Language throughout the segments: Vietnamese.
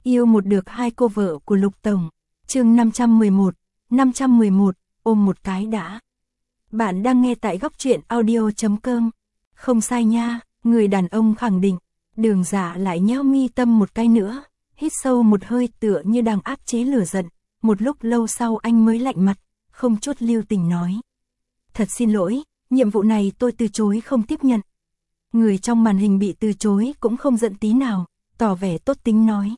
Yêu một được hai cô vợ của Lục Tổng. Chương 511, ôm một cái đã. Bạn đang nghe tại góc truyện audio.com. Không sai nha, người đàn ông khẳng định. Đường Dạ lại nheo mi tâm một cái nữa, hít sâu một hơi tựa như đang áp chế lửa giận. Một lúc lâu sau anh mới lạnh mặt, không chút lưu tình nói. Thật xin lỗi, nhiệm vụ này tôi từ chối không tiếp nhận. Người trong màn hình bị từ chối cũng không giận tí nào, tỏ vẻ tốt tính nói.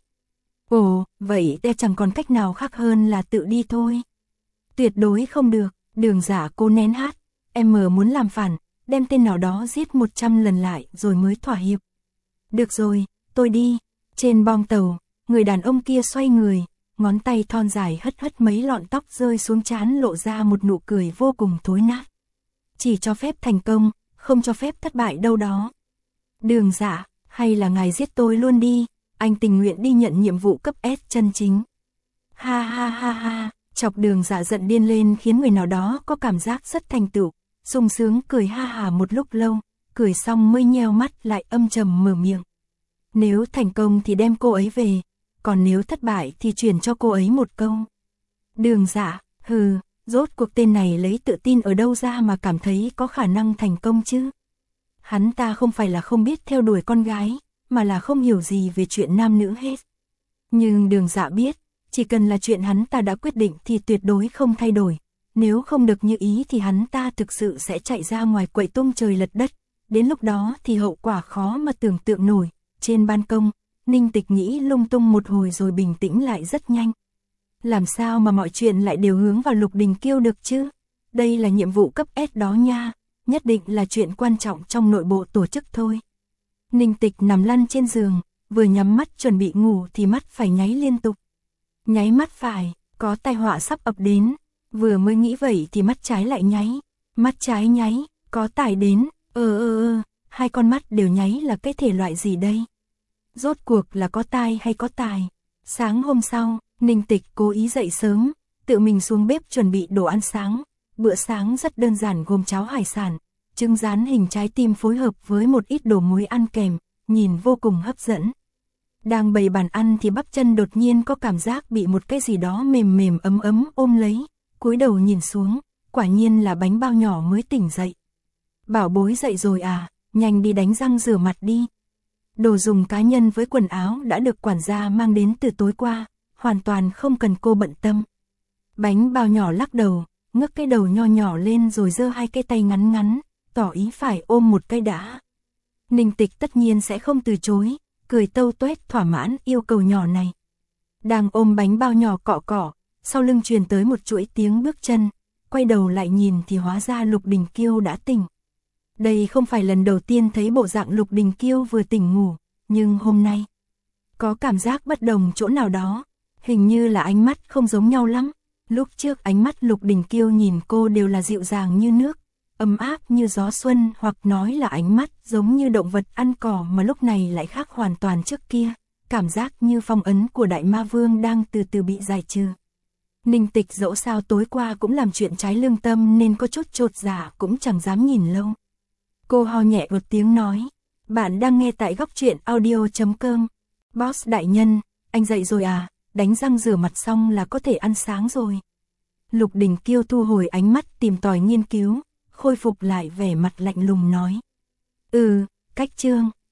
Ồ, vậy ta chẳng còn cách nào khác hơn là tự đi thôi. Tuyệt đối không được, Đường Dạ cố nén hát. Em muốn làm phản, đem tên nào đó giết 100 lần lại rồi mới thỏa hiệp. Được rồi, tôi đi. Trên bong tàu, người đàn ông kia xoay người, ngón tay thon dài hất hất mấy lọn tóc rơi xuống trán lộ ra một nụ cười vô cùng thối nát. Chỉ cho phép thành công, không cho phép thất bại đâu đó. Đường Dạ, hay là ngài giết tôi luôn đi, anh tình nguyện đi nhận nhiệm vụ cấp S chân chính. Ha ha ha ha, chọc Đường Dạ giận điên lên khiến người nào đó có cảm giác rất thành tựu, sung sướng cười ha hà một lúc lâu, cười xong mới nheo mắt lại âm trầm mở miệng. Nếu thành công thì đem cô ấy về, còn nếu thất bại thì chuyển cho cô ấy một câu. Đường Dạ, hừ, rốt cuộc tên này lấy tự tin ở đâu ra mà cảm thấy có khả năng thành công chứ? Hắn ta không phải là không biết theo đuổi con gái, mà là không hiểu gì về chuyện nam nữ hết. Nhưng Đường Dạ biết, chỉ cần là chuyện hắn ta đã quyết định thì tuyệt đối không thay đổi. Nếu không được như ý thì hắn ta thực sự sẽ chạy ra ngoài quậy tung trời lật đất. Đến lúc đó thì hậu quả khó mà tưởng tượng nổi. Trên ban công, Ninh Tịch nghĩ lung tung một hồi rồi bình tĩnh lại rất nhanh. Làm sao mà mọi chuyện lại đều hướng vào Lục Đình Kiêu được chứ? Đây là nhiệm vụ cấp S đó nha, nhất định là chuyện quan trọng trong nội bộ tổ chức thôi. Ninh Tịch nằm lăn trên giường, vừa nhắm mắt chuẩn bị ngủ thì mắt phải nháy liên tục. Nháy mắt phải, có tai họa sắp ập đến. Vừa mới nghĩ vậy thì mắt trái lại nháy. Mắt trái nháy, có tài đến. Hai con mắt đều nháy là cái thể loại gì đây? Rốt cuộc là có tai hay có tài? Sáng hôm sau, Ninh Tịch cố ý dậy sớm, tự mình xuống bếp chuẩn bị đồ ăn sáng. Bữa sáng rất đơn giản gồm cháo hải sản, trứng rán hình trái tim phối hợp với một ít đồ muối ăn kèm, nhìn vô cùng hấp dẫn. Đang bày bàn ăn thì bắp chân đột nhiên có cảm giác bị một cái gì đó mềm mềm ấm ấm ôm lấy, cúi đầu nhìn xuống, quả nhiên là bánh bao nhỏ mới tỉnh dậy. Bảo bối dậy rồi à, nhanh đi đánh răng rửa mặt đi. Đồ dùng cá nhân với quần áo đã được quản gia mang đến từ tối qua, hoàn toàn không cần cô bận tâm. Bánh bao nhỏ lắc đầu, ngước cái đầu nho nhỏ lên rồi giơ hai cái tay ngắn ngắn, tỏ ý phải ôm một cái đã. Ninh Tịch tất nhiên sẽ không từ chối, cười tâu tuét thỏa mãn yêu cầu nhỏ này. Đang ôm bánh bao nhỏ cọ cọ, sau lưng truyền tới một chuỗi tiếng bước chân, quay đầu lại nhìn thì hóa ra Lục Đình Kiêu đã tỉnh. Đây không phải lần đầu tiên thấy bộ dạng Lục Đình Kiêu vừa tỉnh ngủ, nhưng hôm nay có cảm giác bất đồng chỗ nào đó, hình như là ánh mắt không giống nhau lắm. Lúc trước ánh mắt Lục Đình Kiêu nhìn cô đều là dịu dàng như nước, ấm áp như gió xuân, hoặc nói là ánh mắt giống như động vật ăn cỏ, mà lúc này lại khác hoàn toàn trước kia, cảm giác như phong ấn của Đại Ma Vương đang từ từ bị giải trừ. Ninh Tịch dẫu sao tối qua cũng làm chuyện trái lương tâm nên có chút chột dạ cũng chẳng dám nhìn lâu. Cô ho nhẹ một tiếng nói, bạn đang nghe tại góc truyện audio.com. Boss đại nhân, anh dậy rồi à, đánh răng rửa mặt xong là có thể ăn sáng rồi. Lục Đình Kiêu thu hồi ánh mắt tìm tòi nghiên cứu, khôi phục lại vẻ mặt lạnh lùng nói. Cách chương,